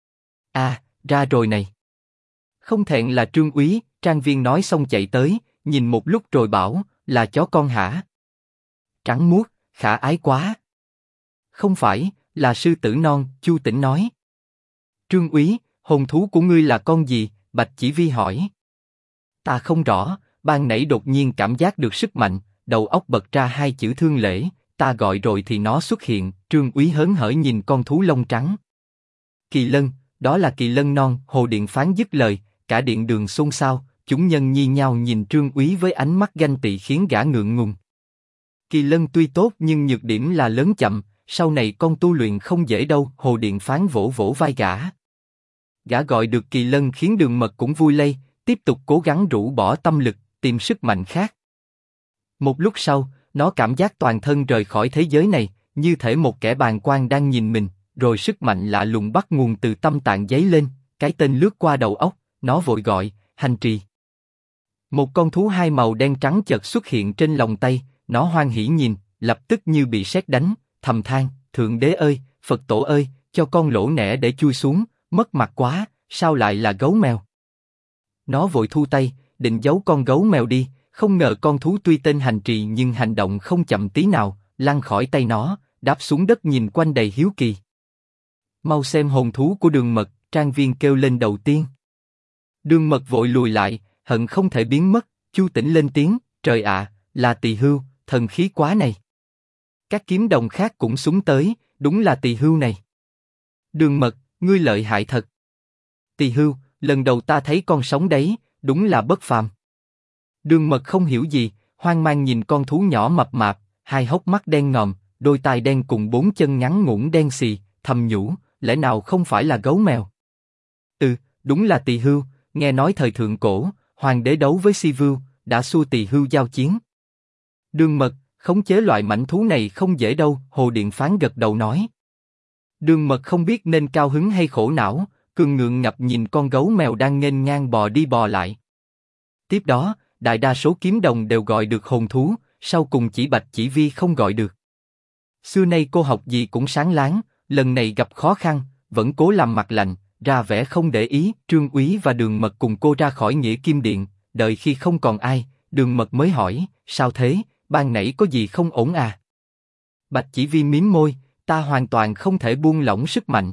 Ra rồi này. Không thẹn là Trương Úy, Trang Viên nói xong chạy tới, nhìn một lúc rồi bảo, là chó con hả? Trắng muốt, khả ái quá. Không phải, là sư tử non, Chu Tĩnh nói. Trương Úy, hồn thú của ngươi là con gì? Bạch Chỉ Vi hỏi. Ta không rõ, ban nãy đột nhiên cảm giác được sức mạnh, đầu óc bật ra hai chữ Thương Lễ, ta gọi rồi thì nó xuất hiện. Trương Úy hớn hở nhìn con thú lông trắng. Kỳ lân, đó là kỳ lân non. Hồ Điện Phán dứt lời, cả điện đường xôn xao, chúng nhân nhi nhau nhìn Trương Úy với ánh mắt ganh tị khiến gã ngượng ngùng. Kỳ lân tuy tốt nhưng nhược điểm là lớn chậm, sau này con tu luyện không dễ đâu. Hồ Điện Phán vỗ vỗ vai gã. Gã gọi được kỳ lân khiến Đường Mật cũng vui lây, tiếp tục cố gắng rũ bỏ tâm lực, tìm sức mạnh khác. Một lúc sau, nó cảm giác toàn thân rời khỏi thế giới này, như thể một kẻ bàng quan đang nhìn mình, rồi sức mạnh lạ lùng bắt nguồn từ tâm tạng dấy lên, cái tên lướt qua đầu óc, nó vội gọi, Hành Trì. Một con thú hai màu đen trắng chợt xuất hiện trên lòng tay, nó hoan hỉ nhìn, lập tức như bị sét đánh, thầm than, Thượng Đế ơi, Phật Tổ ơi, cho con lỗ nẻ để chui xuống, mất mặt quá, sao lại là gấu mèo? Nó vội thu tay, định giấu con gấu mèo đi, không ngờ con thú tuy tên Hành Trì nhưng hành động không chậm tí nào, lăn khỏi tay nó, đáp xuống đất nhìn quanh đầy hiếu kỳ. Mau xem hồn thú của Đường Mật, Trang Viên kêu lên đầu tiên. Đường Mật vội lùi lại, hận không thể biến mất. Chu Tĩnh lên tiếng, trời ạ, là Tỳ Hưu, thần khí quá này. Các kiếm đồng khác cũng súng tới, đúng là Tỳ Hưu này. Đường Mật, ngươi lợi hại thật. Tỳ Hưu, lần đầu ta thấy con sống đấy, đúng là bất phàm. Đường Mật không hiểu gì, hoang mang nhìn con thú nhỏ mập mạp, hai hốc mắt đen ngòm, đôi tai đen cùng bốn chân ngắn ngủn đen xì, thầm nhủ, lẽ nào không phải là gấu mèo? Đúng là Tỳ Hưu, nghe nói thời thượng cổ, hoàng đế đấu với Si Vưu, đã xua Tỳ Hưu giao chiến. Đường Mật, khống chế loại mãnh thú này không dễ đâu. Hồ Điện Phán gật đầu nói. Đường Mật không biết nên cao hứng hay khổ não, cường ngượng ngập nhìn con gấu mèo đang nghênh ngang bò đi bò lại. Tiếp đó, đại đa số kiếm đồng đều gọi được hồn thú, sau cùng chỉ Bạch Chỉ Vi không gọi được. Xưa nay cô học gì cũng sáng láng, lần này gặp khó khăn, vẫn cố làm mặt lạnh, ra vẻ không để ý. Trương Úy và Đường Mật cùng cô ra khỏi Nghĩa Kim Điện, đợi khi không còn ai, Đường Mật mới hỏi, sao thế, ban nãy có gì không ổn à? Bạch Chỉ Vi mím môi, ta hoàn toàn không thể buông lỏng sức mạnh.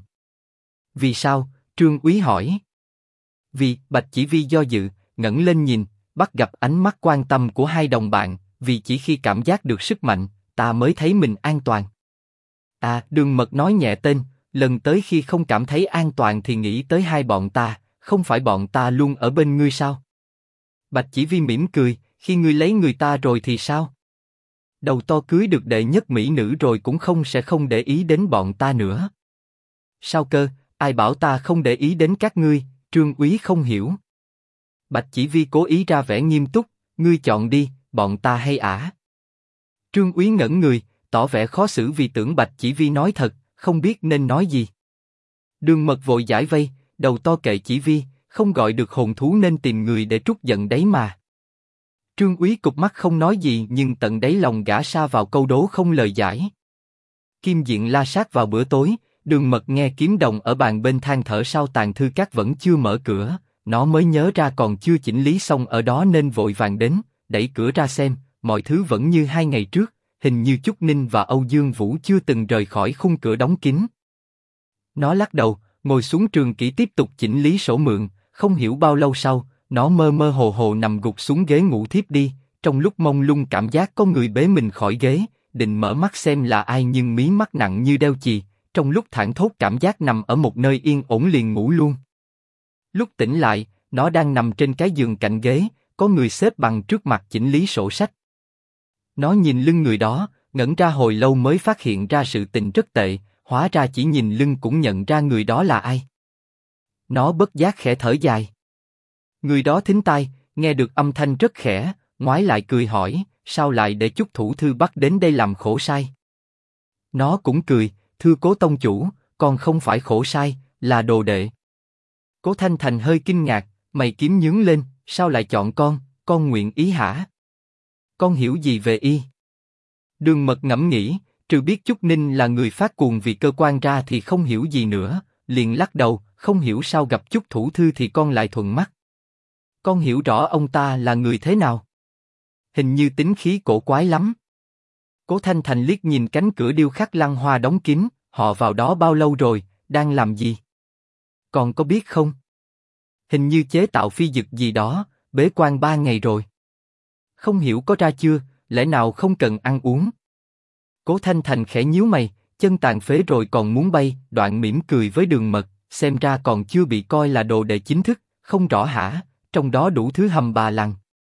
Vì sao? Trương Úy hỏi. Vì, Bạch Chỉ Vi do dự, ngẩng lên nhìn, bắt gặp ánh mắt quan tâm của hai đồng bạn, vì chỉ khi cảm giác được sức mạnh, ta mới thấy mình an toàn. Đường Mật nói nhẹ tên, lần tới khi không cảm thấy an toàn thì nghĩ tới hai bọn ta, không phải bọn ta luôn ở bên ngươi sao? Bạch Chỉ Vi mỉm cười, khi ngươi lấy người ta rồi thì sao? Đầu to cưới được đệ nhất mỹ nữ rồi cũng sẽ không để ý đến bọn ta nữa. Sao cơ, ai bảo ta không để ý đến các ngươi? Trương Úy không hiểu. Bạch Chỉ Vi cố ý ra vẻ nghiêm túc, ngươi chọn đi, bọn ta hay ả? Trương Úy ngẩn người, tỏ vẻ khó xử vì tưởng Bạch Chỉ Vi nói thật, không biết nên nói gì. Đường Mật vội giải vây, đầu to kệ Chỉ Vi, không gọi được hồn thú nên tìm người để trút giận đấy mà. Trương Úy cụp mắt không nói gì nhưng tận đáy lòng gã sa vào câu đố không lời giải. Kim Diện la sát vào bữa tối, Đường Mật nghe kiếm đồng ở bàn bên than thở sao Tàng Thư Các vẫn chưa mở cửa, nó mới nhớ ra còn chưa chỉnh lý xong ở đó nên vội vàng đến, đẩy cửa ra xem, mọi thứ vẫn như 2 ngày trước, hình như Chúc Ninh và Âu Dương Vũ chưa từng rời khỏi khung cửa đóng kín. Nó lắc đầu, ngồi xuống trường kỷ tiếp tục chỉnh lý sổ mượn, không hiểu bao lâu sau, nó mơ mơ hồ hồ nằm gục xuống ghế ngủ thiếp đi, trong lúc mông lung cảm giác có người bế mình khỏi ghế, định mở mắt xem là ai nhưng mí mắt nặng như đeo chì, trong lúc thảng thốt cảm giác nằm ở một nơi yên ổn liền ngủ luôn. Lúc tỉnh lại, nó đang nằm trên cái giường cạnh ghế, có người xếp bằng trước mặt chỉnh lý sổ sách. Nó nhìn lưng người đó, ngẩn ra hồi lâu mới phát hiện ra sự tình rất tệ, hóa ra chỉ nhìn lưng cũng nhận ra người đó là ai. Nó bất giác khẽ thở dài. Người đó thính tai, nghe được âm thanh rất khẽ, ngoái lại cười hỏi, sao lại để chúc thủ thư bắt đến đây làm khổ sai? Nó cũng cười, thưa Cố tông chủ, con không phải khổ sai, là đồ đệ. Cố Thanh Thành hơi kinh ngạc, mày kiếm nhướng lên, sao lại chọn con nguyện ý hả? Con hiểu gì về y? Đường Mật ngẫm nghĩ, trừ biết Chúc Ninh là người phát cuồng vì cơ quan ra thì không hiểu gì nữa, liền lắc đầu, không hiểu sao gặp Chúc thủ thư thì con lại thuận mắt. Con hiểu rõ ông ta là người thế nào? Hình như tính khí cổ quái lắm. Cố Thanh Thành liếc nhìn cánh cửa điêu khắc lăng hoa đóng kín, họ vào đó bao lâu rồi, đang làm gì? Còn có biết không? Hình như chế tạo phi dực gì đó, bế quan 3 ngày rồi. Không hiểu có ra chưa, lẽ nào không cần ăn uống? Cố Thanh Thành khẽ nhíu mày, chân tàn phế rồi còn muốn bay, đoạn mỉm cười với Đường Mật, xem ra còn chưa bị coi là đồ đệ chính thức, không rõ hả, trong đó đủ thứ hầm bà lằng.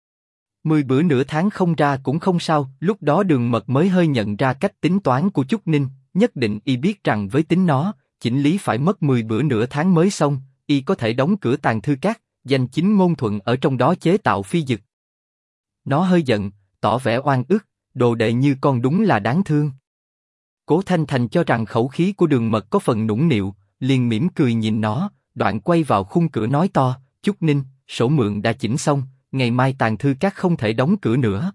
10 bữa nửa tháng không ra cũng không sao, lúc đó Đường Mật mới hơi nhận ra cách tính toán của Chúc Ninh, nhất định y biết rằng với tính nó, chỉnh lý phải mất 10 bữa nửa tháng mới xong, y có thể đóng cửa tàng thư các, dành chính ngôn thuận ở trong đó chế tạo phi dực. Nó hơi giận, tỏ vẻ oan ức, đồ đệ như con đúng là đáng thương. Cố Thanh Thành cho rằng khẩu khí của Đường Mật có phần nũng nịu, liền mỉm cười nhìn nó, đoạn quay vào khung cửa nói to, Chúc Ninh, sổ mượn đã chỉnh xong, ngày mai tàng thư các không thể đóng cửa nữa.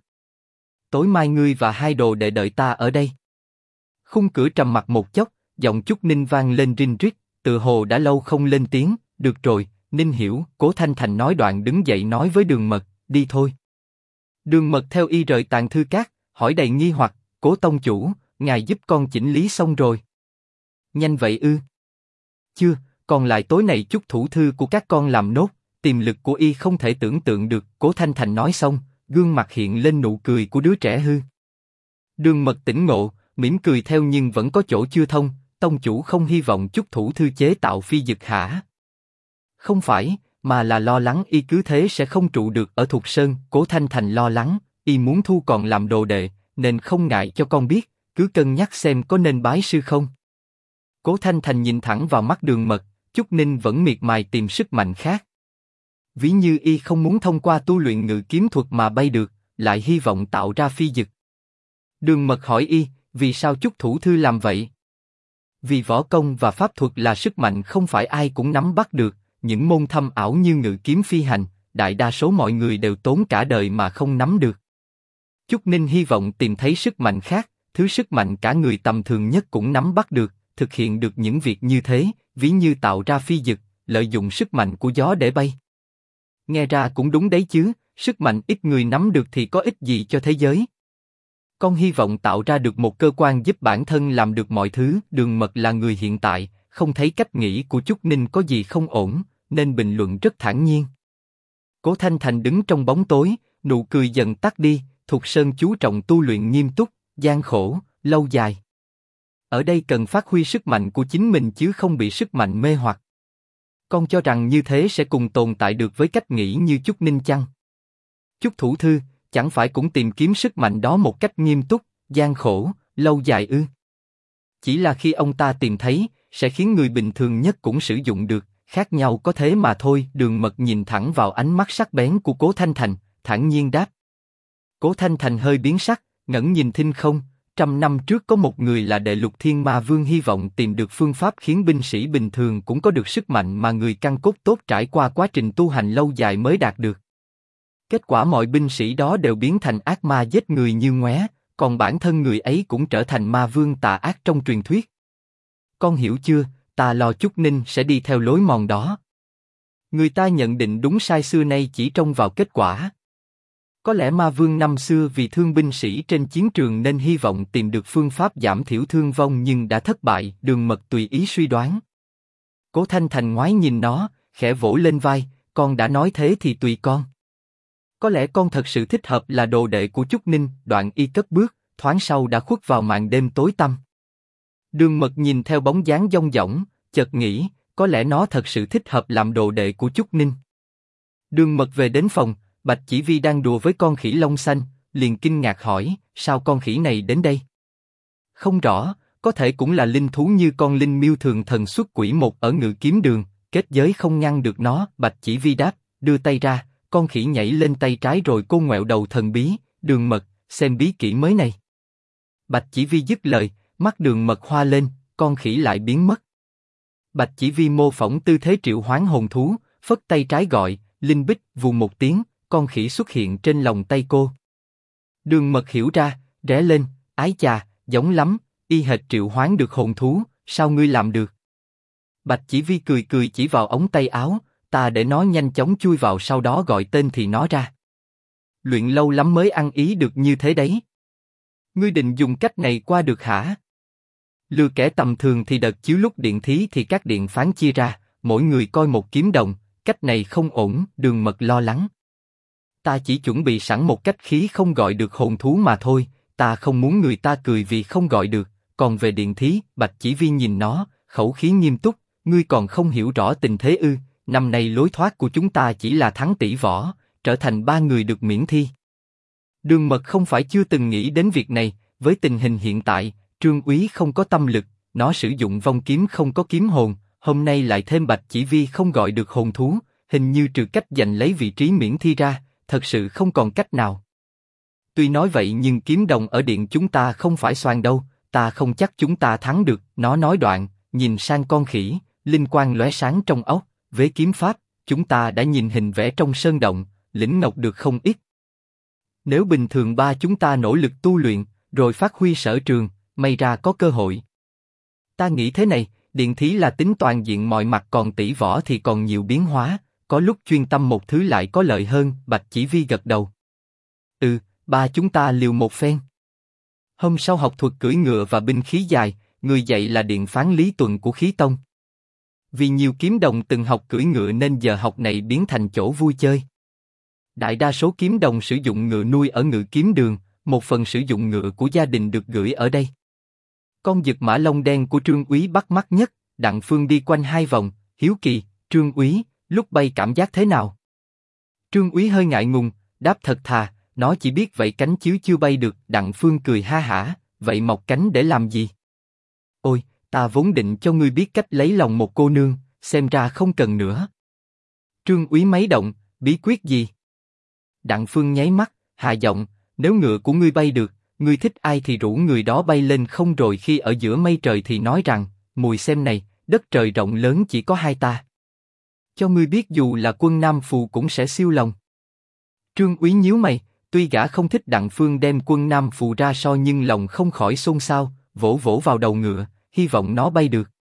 Tối mai ngươi và hai đồ đệ đợi ta ở đây. Khung cửa trầm mặc một chốc, giọng Chúc Ninh vang lên rinh rít, tự hồ đã lâu không lên tiếng, được rồi, Ninh hiểu, Cố Thanh Thành nói đoạn đứng dậy nói với Đường Mật, đi thôi. Đường Mật theo y rời tàng thư các, hỏi đầy nghi hoặc, Cố tông chủ, ngài giúp con chỉnh lý xong rồi. Nhanh vậy ư? Chưa, còn lại tối nay chút thủ thư của các con làm nốt, tiềm lực của y không thể tưởng tượng được. Cố Thanh Thành nói xong, gương mặt hiện lên nụ cười của đứa trẻ hư. Đường Mật tỉnh ngộ, mỉm cười theo nhưng vẫn có chỗ chưa thông, tông chủ không hy vọng chút thủ thư chế tạo phi dực hả? Không phải, mà là lo lắng y cứ thế sẽ không trụ được ở Thục Sơn. Cố Thanh Thành lo lắng, y muốn thu còn làm đồ đệ, nên không ngại cho con biết, cứ cân nhắc xem có nên bái sư không. Cố Thanh Thành nhìn thẳng vào mắt Đường Mật, Chúc Ninh vẫn miệt mài tìm sức mạnh khác. Ví như y không muốn thông qua tu luyện ngự kiếm thuật mà bay được, lại hy vọng tạo ra phi dực. Đường Mật hỏi y, vì sao Chúc thủ thư làm vậy? Vì võ công và pháp thuật là sức mạnh không phải ai cũng nắm bắt được, những môn thâm ảo như ngự kiếm phi hành, đại đa số mọi người đều tốn cả đời mà không nắm được. Chúc Ninh hy vọng tìm thấy sức mạnh khác, thứ sức mạnh cả người tầm thường nhất cũng nắm bắt được, thực hiện được những việc như thế, ví như tạo ra phi dực, lợi dụng sức mạnh của gió để bay. Nghe ra cũng đúng đấy chứ, sức mạnh ít người nắm được thì có ích gì cho thế giới. Con hy vọng tạo ra được một cơ quan giúp bản thân làm được mọi thứ. Đường Mật là người hiện tại, không thấy cách nghĩ của Chúc Ninh có gì không ổn, nên bình luận rất thản nhiên. Cố Thanh Thành đứng trong bóng tối, nụ cười dần tắt đi. Thục Sơn chú trọng tu luyện nghiêm túc, gian khổ, lâu dài. Ở đây cần phát huy sức mạnh của chính mình chứ không bị sức mạnh mê hoặc. Con cho rằng như thế sẽ cùng tồn tại được với cách nghĩ như Chúc Ninh chăng? Chúc thủ thư, chẳng phải cũng tìm kiếm sức mạnh đó một cách nghiêm túc, gian khổ, lâu dài ư? Chỉ là khi ông ta tìm thấy, sẽ khiến người bình thường nhất cũng sử dụng được, khác nhau có thế mà thôi. Đường Mật nhìn thẳng vào ánh mắt sắc bén của Cố Thanh Thành, thản nhiên đáp. Cố Thanh Thành hơi biến sắc, ngẩng nhìn thinh không. 100 năm trước có một người là đệ Lục Thiên Ma Vương hy vọng tìm được phương pháp khiến binh sĩ bình thường cũng có được sức mạnh mà người căn cốt tốt trải qua quá trình tu hành lâu dài mới đạt được. Kết quả mọi binh sĩ đó đều biến thành ác ma giết người như ngoé, còn bản thân người ấy cũng trở thành ma vương tà ác trong truyền thuyết. Con hiểu chưa, ta lo Chúc Ninh sẽ đi theo lối mòn đó. Người ta nhận định đúng sai xưa nay chỉ trông vào kết quả. Có lẽ ma vương năm xưa vì thương binh sĩ trên chiến trường nên hy vọng tìm được phương pháp giảm thiểu thương vong nhưng đã thất bại. Đường Mật tùy ý suy đoán. Cố Thanh Thành ngoái nhìn nó, khẽ vỗ lên vai, con đã nói thế thì tùy con. Có lẽ con thật sự thích hợp là đồ đệ của Chúc Ninh. Đoạn y cất bước, thoáng sau đã khuất vào màn đêm tối tăm. Đường Mật nhìn theo bóng dáng dong dỏng, chợt nghĩ, có lẽ nó thật sự thích hợp làm đồ đệ của Chúc Ninh. Đường Mật về đến phòng, Bạch Chỉ Vi đang đùa với con khỉ lông xanh, liền kinh ngạc hỏi, sao con khỉ này đến đây? Không rõ, có thể cũng là linh thú như con linh miêu thường thần xuất quỷ một ở Ngự Kiếm Đường, kết giới không ngăn được nó. Bạch Chỉ Vi đáp, đưa tay ra, con khỉ nhảy lên tay trái rồi cô ngoẹo đầu thần bí, Đường Mật, xem bí kỹ mới này. Bạch Chỉ Vi dứt lời, mắt Đường Mật hoa lên, con khỉ lại biến mất. Bạch Chỉ Vi mô phỏng tư thế triệu hoán hồn thú, phất tay trái gọi, linh bích, vù một tiếng, con khỉ xuất hiện trên lòng tay cô. Đường Mật hiểu ra, ré lên, ái chà, giống lắm, y hệt triệu hoán được hồn thú, sao ngươi làm được? Bạch Chỉ Vi cười cười chỉ vào ống tay áo, ta để nó nhanh chóng chui vào sau đó gọi tên thì nó ra. Luyện lâu lắm mới ăn ý được như thế đấy. Ngươi định dùng cách này qua được hả? Lừa kẻ tầm thường thì đợt chiếu lúc điện thí thì các điện phán chia ra, mỗi người coi một kiếm đồng, cách này không ổn. Đường Mật lo lắng. Ta chỉ chuẩn bị sẵn một cách khí không gọi được hồn thú mà thôi, ta không muốn người ta cười vì không gọi được. Còn về điện thí, Bạch Chỉ Vi nhìn nó, khẩu khí nghiêm túc, ngươi còn không hiểu rõ tình thế ư? Năm nay lối thoát của chúng ta chỉ là thắng tỷ võ, trở thành 3 người được miễn thi. Đường Mật không phải chưa từng nghĩ đến việc này, với tình hình hiện tại, Trương Úy không có tâm lực, nó sử dụng vong kiếm không có kiếm hồn, hôm nay lại thêm Bạch Chỉ Vi không gọi được hồn thú, hình như trừ cách giành lấy vị trí miễn thi ra, thật sự không còn cách nào. Tuy nói vậy nhưng kiếm đồng ở điện chúng ta không phải xoàn đâu, ta không chắc chúng ta thắng được. Nó nói đoạn, nhìn sang con khỉ, linh quang lóe sáng trong óc, với kiếm pháp, chúng ta đã nhìn hình vẽ trong sơn động, lĩnh ngộ được không ít. Nếu bình thường ba chúng ta nỗ lực tu luyện, rồi phát huy sở trường, may ra có cơ hội. Ta nghĩ thế này, điện thí là tính toàn diện mọi mặt, còn tỷ võ thì còn nhiều biến hóa, có lúc chuyên tâm một thứ lại có lợi hơn. Bạch Chỉ Vi gật đầu. Ba chúng ta liều một phen. Hôm sau học thuật cưỡi ngựa và binh khí dài, người dạy là điện phán Lý Tuần của Khí Tông. Vì nhiều kiếm đồng từng học cưỡi ngựa nên giờ học này biến thành chỗ vui chơi. Đại đa số kiếm đồng sử dụng ngựa nuôi ở Ngự Kiếm Đường, một phần sử dụng ngựa của gia đình được gửi ở đây. Con Dực Mã lông đen của Trương Úy bắt mắt nhất. Đặng Phương đi quanh 2 vòng, hiếu kỳ, Trương Úy, lúc bay cảm giác thế nào? Trương Úy hơi ngại ngùng, đáp thật thà, nó chỉ biết vậy cánh chứ chưa bay được. Đặng Phương cười ha hả, vậy mọc cánh để làm gì? Ôi, ta vốn định cho ngươi biết cách lấy lòng một cô nương, xem ra không cần nữa. Trương Úy máy động, bí quyết gì? Đặng Phương nháy mắt, hạ giọng, nếu ngựa của ngươi bay được, ngươi thích ai thì rủ người đó bay lên không, rồi khi ở giữa mây trời thì nói rằng, mùi xem này, đất trời rộng lớn chỉ có 2 ta. Cho ngươi biết dù là quân Nam Phù cũng sẽ siêu lòng. Trương Úy nhíu mày, tuy gã không thích Đặng Phương đem quân Nam Phù ra so nhưng lòng không khỏi xôn xao, vỗ vỗ vào đầu ngựa, hy vọng nó bay được.